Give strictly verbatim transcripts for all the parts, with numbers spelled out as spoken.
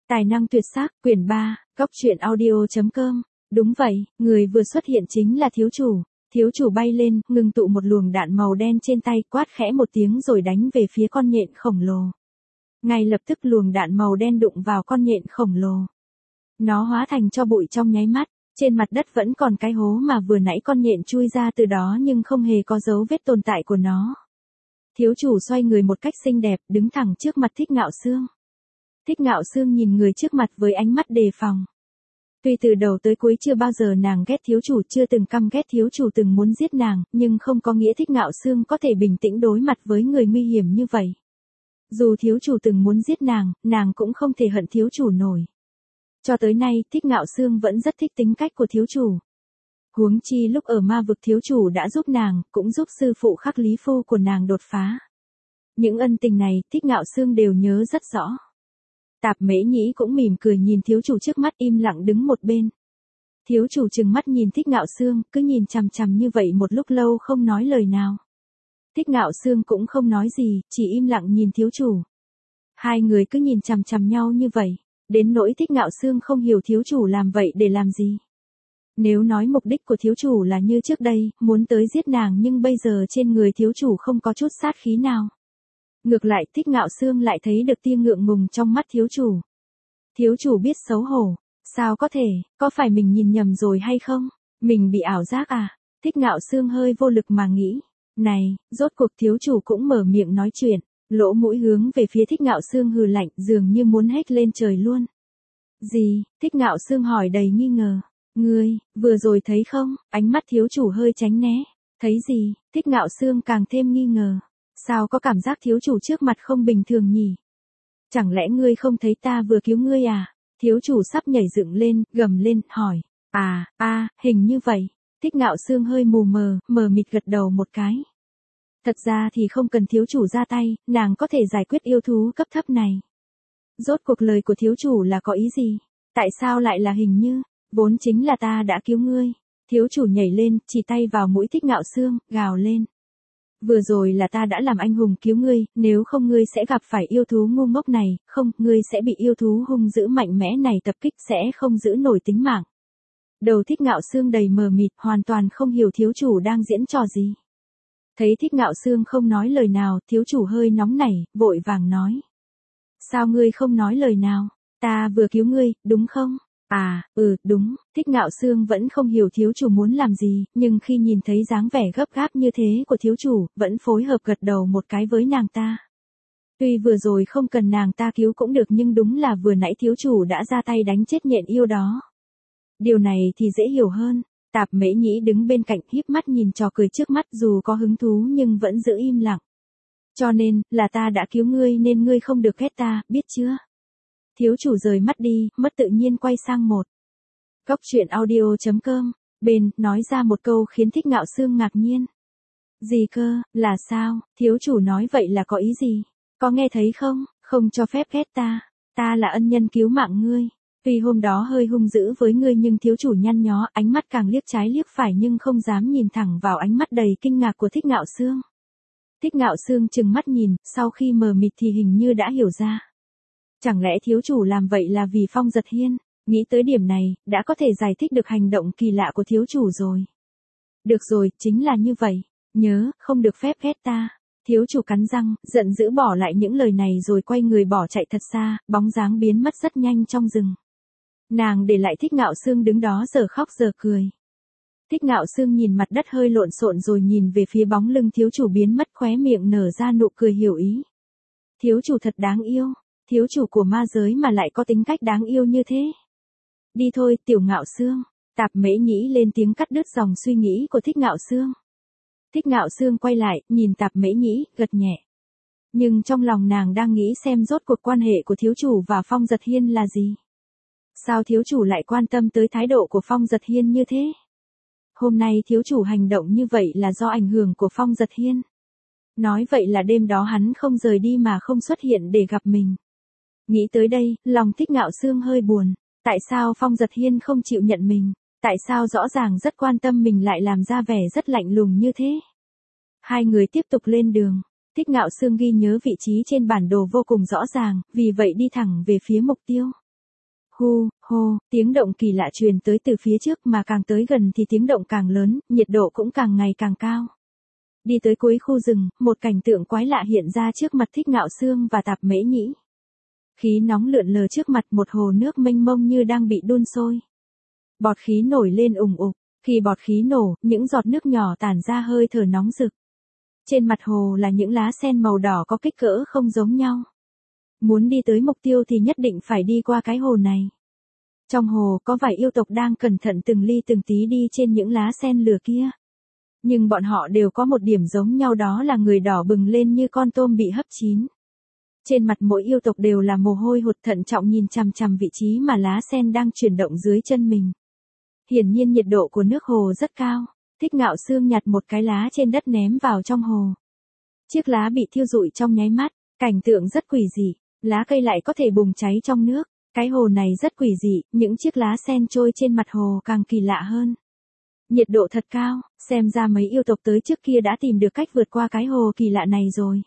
Tài năng tuyệt sắc, quyển ba, góc truyện audio chấm com. Đúng vậy, người vừa xuất hiện chính là thiếu chủ. Thiếu chủ bay lên, ngưng tụ một luồng đạn màu đen trên tay, quát khẽ một tiếng rồi đánh về phía con nhện khổng lồ. Ngay lập tức luồng đạn màu đen đụng vào con nhện khổng lồ. Nó hóa thành tro bụi trong nháy mắt, trên mặt đất vẫn còn cái hố mà vừa nãy con nhện chui ra từ đó nhưng không hề có dấu vết tồn tại của nó. Thiếu chủ xoay người một cách xinh đẹp, đứng thẳng trước mặt Thích Ngạo Sương. Thích Ngạo Sương nhìn người trước mặt với ánh mắt đề phòng. Tuy từ đầu tới cuối chưa bao giờ nàng ghét thiếu chủ, chưa từng căm ghét thiếu chủ từng muốn giết nàng, nhưng không có nghĩa Thích Ngạo Sương có thể bình tĩnh đối mặt với người nguy hiểm như vậy. Dù thiếu chủ từng muốn giết nàng, nàng cũng không thể hận thiếu chủ nổi. Cho tới nay, Thích Ngạo Sương vẫn rất thích tính cách của thiếu chủ. Huống chi lúc ở ma vực thiếu chủ đã giúp nàng, cũng giúp sư phụ Khắc Lý Phu của nàng đột phá. Những ân tình này, Thích Ngạo Sương đều nhớ rất rõ. Tạp Mễ Nhĩ cũng mỉm cười nhìn thiếu chủ trước mắt, im lặng đứng một bên. Thiếu chủ trừng mắt nhìn Thích Ngạo Sương, cứ nhìn chằm chằm như vậy một lúc lâu không nói lời nào. Thích Ngạo Sương cũng không nói gì, chỉ im lặng nhìn thiếu chủ. Hai người cứ nhìn chằm chằm nhau như vậy, đến nỗi Thích Ngạo Sương không hiểu thiếu chủ làm vậy để làm gì. Nếu nói mục đích của thiếu chủ là như trước đây, muốn tới giết nàng, nhưng bây giờ trên người thiếu chủ không có chút sát khí nào. Ngược lại, Thích Ngạo Sương lại thấy được tia ngượng ngùng trong mắt thiếu chủ. Thiếu chủ biết xấu hổ. Sao có thể, có phải mình nhìn nhầm rồi hay không? Mình bị ảo giác à? Thích Ngạo Sương hơi vô lực mà nghĩ. Này, rốt cuộc thiếu chủ cũng mở miệng nói chuyện, lỗ mũi hướng về phía Thích Ngạo Sương hừ lạnh, dường như muốn hét lên trời luôn. Gì? Thích Ngạo Sương hỏi đầy nghi ngờ. Ngươi, vừa rồi thấy không? Ánh mắt thiếu chủ hơi tránh né. Thấy gì? Thích Ngạo Sương càng thêm nghi ngờ. Sao có cảm giác thiếu chủ trước mặt không bình thường nhỉ? Chẳng lẽ ngươi không thấy ta vừa cứu ngươi à? Thiếu chủ sắp nhảy dựng lên, gầm lên, hỏi. À, a, hình như vậy. Thích Ngạo Sương hơi mù mờ, mờ mịt gật đầu một cái. Thật ra thì không cần thiếu chủ ra tay, nàng có thể giải quyết yêu thú cấp thấp này. Rốt cuộc lời của thiếu chủ là có ý gì? Tại sao lại là hình như? Vốn chính là ta đã cứu ngươi. Thiếu chủ nhảy lên, chỉ tay vào mũi Thích Ngạo Sương, gào lên. Vừa rồi là ta đã làm anh hùng cứu ngươi, nếu không ngươi sẽ gặp phải yêu thú ngu ngốc này, không, ngươi sẽ bị yêu thú hung dữ mạnh mẽ này tập kích, sẽ không giữ nổi tính mạng. Đầu Thích Ngạo Sương đầy mờ mịt, hoàn toàn không hiểu thiếu chủ đang diễn trò gì. Thấy Thích Ngạo Sương không nói lời nào, thiếu chủ hơi nóng nảy, vội vàng nói. Sao ngươi không nói lời nào? Ta vừa cứu ngươi, đúng không? À, ừ, đúng. Thích Ngạo Sương vẫn không hiểu thiếu chủ muốn làm gì, nhưng khi nhìn thấy dáng vẻ gấp gáp như thế của thiếu chủ, vẫn phối hợp gật đầu một cái với nàng ta. Tuy vừa rồi không cần nàng ta cứu cũng được, nhưng đúng là vừa nãy thiếu chủ đã ra tay đánh chết nhện yêu đó. Điều này thì dễ hiểu hơn. Tạp Mễ Nhĩ đứng bên cạnh híp mắt nhìn trò cười trước mắt, dù có hứng thú nhưng vẫn giữ im lặng. Cho nên, là ta đã cứu ngươi nên ngươi không được ghét ta, biết chưa? Thiếu chủ rời mắt đi, mất tự nhiên quay sang một. Góc truyện audio chấm com, bên, nói ra một câu khiến Thích Ngạo Sương ngạc nhiên. Gì cơ, là sao? Thiếu chủ nói vậy là có ý gì? Có nghe thấy không? Không cho phép ghét ta. Ta là ân nhân cứu mạng ngươi. Tuy hôm đó hơi hung dữ với ngươi nhưng thiếu chủ nhăn nhó, ánh mắt càng liếc trái liếc phải nhưng không dám nhìn thẳng vào ánh mắt đầy kinh ngạc của Thích Ngạo Sương. Thích Ngạo Sương trừng mắt nhìn, sau khi mờ mịt thì hình như đã hiểu ra. Chẳng lẽ thiếu chủ làm vậy là vì Phong Giật Hiên? Nghĩ tới điểm này, đã có thể giải thích được hành động kỳ lạ của thiếu chủ rồi. Được rồi, chính là như vậy. Nhớ, không được phép ghét ta. Thiếu chủ cắn răng, giận dữ bỏ lại những lời này rồi quay người bỏ chạy thật xa, bóng dáng biến mất rất nhanh trong rừng. Nàng để lại Thích Ngạo Sương đứng đó giờ khóc giờ cười. Thích Ngạo Sương nhìn mặt đất hơi lộn xộn rồi nhìn về phía bóng lưng thiếu chủ biến mất, khóe miệng nở ra nụ cười hiểu ý. Thiếu chủ thật đáng yêu. Thiếu chủ của ma giới mà lại có tính cách đáng yêu như thế. Đi thôi, Tiểu Ngạo Sương. Tạp Mễ Nhĩ lên tiếng cắt đứt dòng suy nghĩ của Thích Ngạo Sương. Thích Ngạo Sương quay lại, nhìn Tạp Mễ Nhĩ, gật nhẹ. Nhưng trong lòng nàng đang nghĩ xem rốt cuộc quan hệ của thiếu chủ và Phong Giật Hiên là gì. Sao thiếu chủ lại quan tâm tới thái độ của Phong Giật Hiên như thế? Hôm nay thiếu chủ hành động như vậy là do ảnh hưởng của Phong Giật Hiên. Nói vậy là đêm đó hắn không rời đi mà không xuất hiện để gặp mình. Nghĩ tới đây, lòng Thích Ngạo Sương hơi buồn. Tại sao Phong Giật Hiên không chịu nhận mình? Tại sao rõ ràng rất quan tâm mình lại làm ra vẻ rất lạnh lùng như thế? Hai người tiếp tục lên đường. Thích Ngạo Sương ghi nhớ vị trí trên bản đồ vô cùng rõ ràng, vì vậy đi thẳng về phía mục tiêu. Hu, hô, tiếng động kỳ lạ truyền tới từ phía trước mà càng tới gần thì tiếng động càng lớn, nhiệt độ cũng càng ngày càng cao. Đi tới cuối khu rừng, một cảnh tượng quái lạ hiện ra trước mặt Thích Ngạo Xương và Tạp Mễ Nhĩ. Khí nóng lượn lờ trước mặt, một hồ nước mênh mông như đang bị đun sôi. Bọt khí nổi lên ùng ục, khi bọt khí nổ, những giọt nước nhỏ tản ra hơi thở nóng rực. Trên mặt hồ là những lá sen màu đỏ có kích cỡ không giống nhau. Muốn đi tới mục tiêu thì nhất định phải đi qua cái hồ này. Trong hồ có vài yêu tộc đang cẩn thận từng ly từng tí đi trên những lá sen lửa kia. Nhưng bọn họ đều có một điểm giống nhau, đó là người đỏ bừng lên như con tôm bị hấp chín. Trên mặt mỗi yêu tộc đều là mồ hôi hột, thận trọng nhìn chằm chằm vị trí mà lá sen đang chuyển động dưới chân mình. Hiển nhiên nhiệt độ của nước hồ rất cao. Thích Ngạo Xương nhặt một cái lá trên đất ném vào trong hồ. Chiếc lá bị thiêu rụi trong nháy mắt, cảnh tượng rất quỷ dị, lá cây lại có thể bùng cháy trong nước. Cái hồ này rất quỷ dị, những chiếc lá sen trôi trên mặt hồ càng kỳ lạ hơn. Nhiệt độ thật cao, xem ra mấy yêu tộc tới trước kia đã tìm được cách vượt qua cái hồ kỳ lạ này rồi.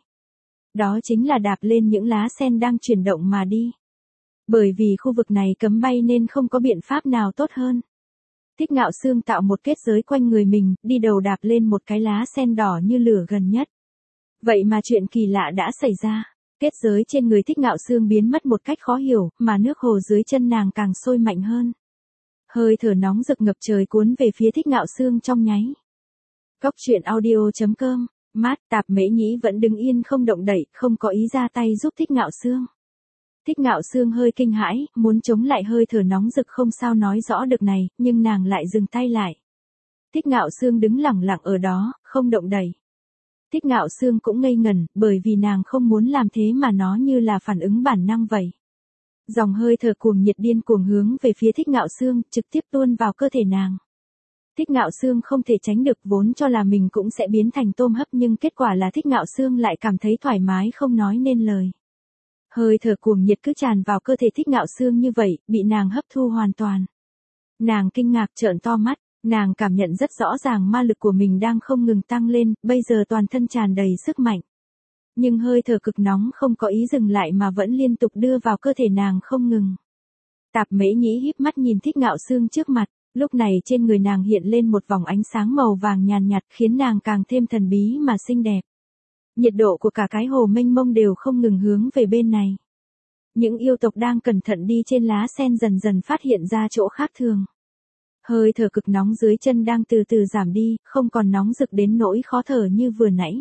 Đó chính là đạp lên những lá sen đang chuyển động mà đi. Bởi vì khu vực này cấm bay nên không có biện pháp nào tốt hơn. Thích Ngạo Xương tạo một kết giới quanh người mình, đi đầu đạp lên một cái lá sen đỏ như lửa gần nhất. Vậy mà chuyện kỳ lạ đã xảy ra. Kết giới trên người Thích Ngạo Xương biến mất một cách khó hiểu, mà nước hồ dưới chân nàng càng sôi mạnh hơn. Hơi thở nóng rực ngập trời cuốn về phía Thích Ngạo Xương trong nháy. Cốc truyện audio chấm com, mát. Tạp Mễ Nhĩ vẫn đứng yên không động đậy, không có ý ra tay giúp Thích Ngạo Xương. Thích Ngạo Xương hơi kinh hãi, muốn chống lại hơi thở nóng rực không sao nói rõ được này, nhưng nàng lại dừng tay lại. Thích Ngạo Xương đứng lẳng lặng ở đó, không động đậy. Thích Ngạo Xương cũng ngây ngẩn, bởi vì nàng không muốn làm thế mà nó như là phản ứng bản năng vậy. Dòng hơi thở cuồng nhiệt điên cuồng hướng về phía Thích Ngạo Xương, trực tiếp tuôn vào cơ thể nàng. Thích Ngạo Xương không thể tránh được, vốn cho là mình cũng sẽ biến thành tôm hấp, nhưng kết quả là Thích Ngạo Xương lại cảm thấy thoải mái không nói nên lời. Hơi thở cuồng nhiệt cứ tràn vào cơ thể Thích Ngạo Xương như vậy, bị nàng hấp thu hoàn toàn. Nàng kinh ngạc trợn to mắt, nàng cảm nhận rất rõ ràng ma lực của mình đang không ngừng tăng lên, bây giờ toàn thân tràn đầy sức mạnh. Nhưng hơi thở cực nóng không có ý dừng lại mà vẫn liên tục đưa vào cơ thể nàng không ngừng. Tạp Mễ Nhĩ híp mắt nhìn Thích Ngạo Xương trước mặt, lúc này trên người nàng hiện lên một vòng ánh sáng màu vàng nhàn nhạt, khiến nàng càng thêm thần bí mà xinh đẹp. Nhiệt độ của cả cái hồ mênh mông đều không ngừng hướng về bên này. Những yêu tộc đang cẩn thận đi trên lá sen dần dần phát hiện ra chỗ khác thường. Hơi thở cực nóng dưới chân đang từ từ giảm đi, không còn nóng rực đến nỗi khó thở như vừa nãy.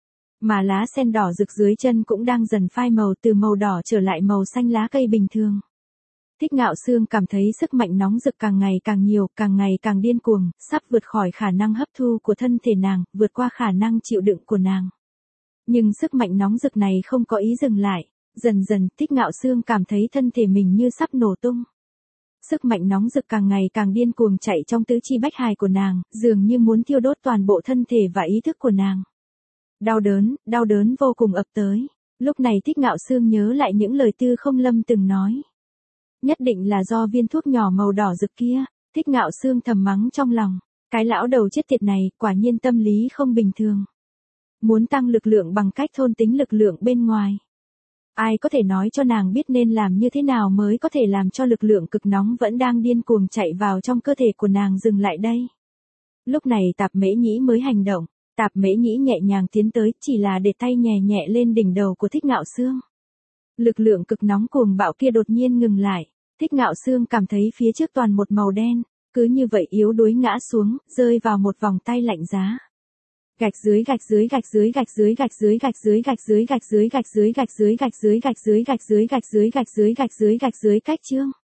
Mà lá sen đỏ rực dưới chân cũng đang dần phai màu, từ màu đỏ trở lại màu xanh lá cây bình thường. Thích Ngạo Xương cảm thấy sức mạnh nóng rực càng ngày càng nhiều, càng ngày càng điên cuồng, sắp vượt khỏi khả năng hấp thu của thân thể nàng, vượt qua khả năng chịu đựng của nàng. Nhưng sức mạnh nóng rực này không có ý dừng lại, dần dần Thích Ngạo Xương cảm thấy thân thể mình như sắp nổ tung. Sức mạnh nóng rực càng ngày càng điên cuồng chạy trong tứ chi bách hài của nàng, dường như muốn thiêu đốt toàn bộ thân thể và ý thức của nàng. Đau đớn, đau đớn vô cùng ập tới. Lúc này Thích Ngạo Xương nhớ lại những lời Tư Không Lâm từng nói. Nhất định là do viên thuốc nhỏ màu đỏ rực kia. Thích Ngạo Xương thầm mắng trong lòng. Cái lão đầu chết tiệt này, quả nhiên tâm lý không bình thường. Muốn tăng lực lượng bằng cách thôn tính lực lượng bên ngoài. Ai có thể nói cho nàng biết nên làm như thế nào mới có thể làm cho lực lượng cực nóng vẫn đang điên cuồng chạy vào trong cơ thể của nàng dừng lại đây. Lúc này Tạp Mễ Nhĩ mới hành động. Tạp Mễ Nhĩ nhẹ nhàng tiến tới, chỉ là để tay nhẹ nhẹ lên đỉnh đầu của Thích Ngạo Xương. Lực lượng cực nóng cuồng bạo kia đột nhiên ngừng lại. Thích Ngạo Xương cảm thấy phía trước toàn một màu đen, cứ như vậy yếu đuối ngã xuống, rơi vào một vòng tay lạnh giá. Gạch dưới gạch dưới gạch dưới gạch dưới gạch dưới gạch dưới gạch dưới gạch dưới gạch dưới gạch dưới gạch dưới gạch dưới gạch dưới gạch dưới gạch dưới gạch dưới gạch dưới cách chương.